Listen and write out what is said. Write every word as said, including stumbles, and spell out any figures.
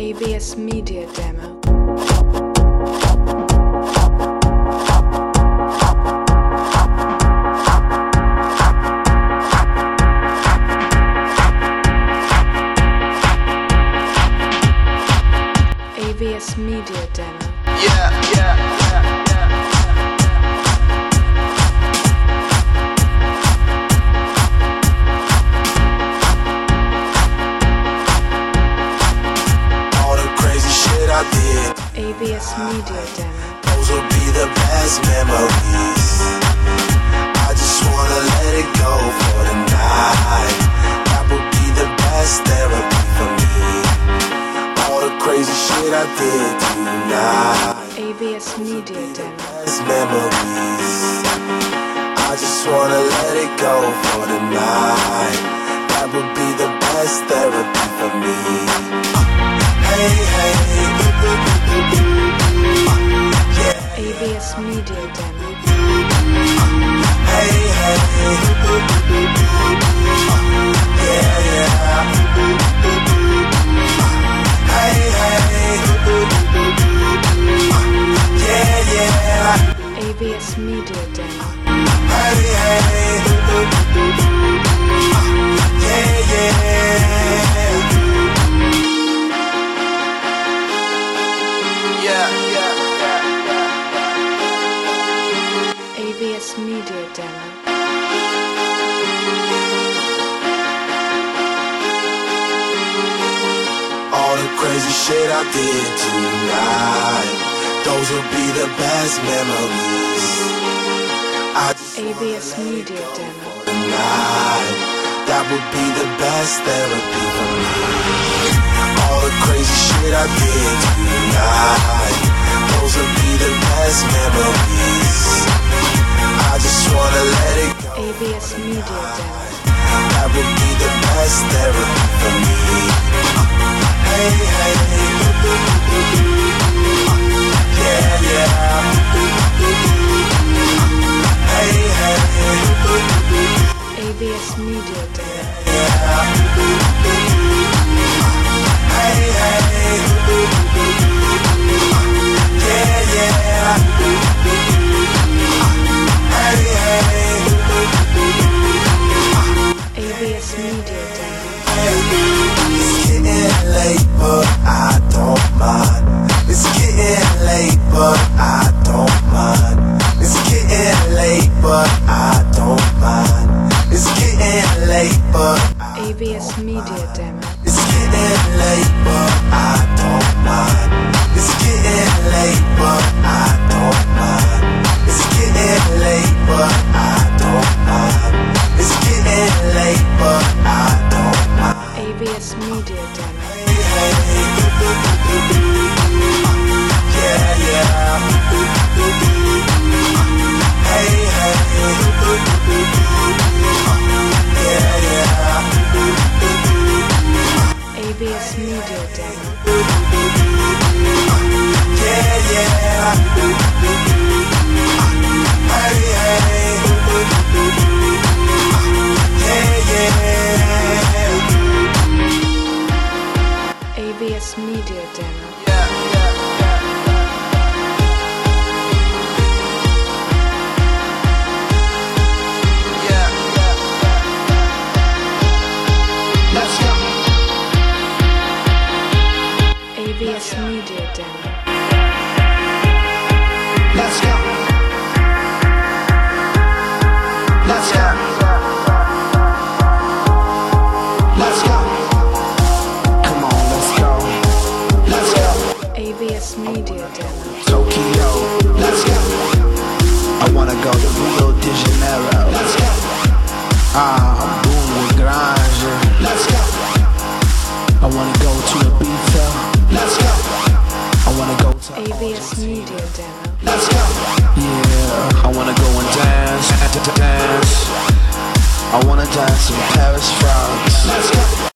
A V S Media Demo. A V S Media Demo. Yeah, yeah, yeah, yeah. All the crazy shit I did, A V S Media Demo. those will be the best memories. I just wanna let it go for the night. That would be the best therapy for me. All the crazy shit I did tonight. A V S Media Demo. Best memories. I just wanna let it go for the night. That would be the best therapy for me. Hey, hey, yeah. A V S Media Demo. Hey, hey, yeah, yeah. Hey, hey, yeah, yeah. A V S Media Demo. Hey, hey, yeah, yeah. Yeah, yeah, yeah. A V S Media Demo. All the crazy shit I did tonight, those will be the best memories. I just A V S Media Demo. tonight, that would be the best therapy for me. All the crazy shit I did tonight, those will be the best memories. I just wanna let it go. A V S Media Demo. That would be the best therapy for me. Hey, hey, yeah, yeah. Hey, hey, A V S Media Demo. yeah. Hey, hey, yeah, yeah. Hey, hey. A V S Media Demo. It's getting late, but I don't mind. It's getting late, but I don't mind. It's getting late, but I don't mind. It's getting late, but I A V S Media Demo. It's getting late, but I don't mind. It's getting late, but I don't mind. It's getting late, but I don't mind. It's getting late, but I don't mind. A V S Media Demo. Hey, hey, yeah, yeah. Hey, hey, yeah, yeah. A V S Media Demo. Yeah, yeah. Hey, hey, yeah, yeah. A V S Media Demo. Yeah, yeah, yeah. Yeah, yeah, yeah. Let's go. A V S Media Demo. Let's go. Let's go. Let's go. Come on, let's go. Let's go. A V S Media Demo. Tokyo. Let's go. I wanna go to Rio de Janeiro. Let's go. Ah, I'm boom with Granger. Let's go. I wanna go to Ibiza. Let's go. I wanna go to A V S Media Demo. Let's go. Yeah, I wanna go and dance, dance. I wanna dance in Paris, France. Let's go.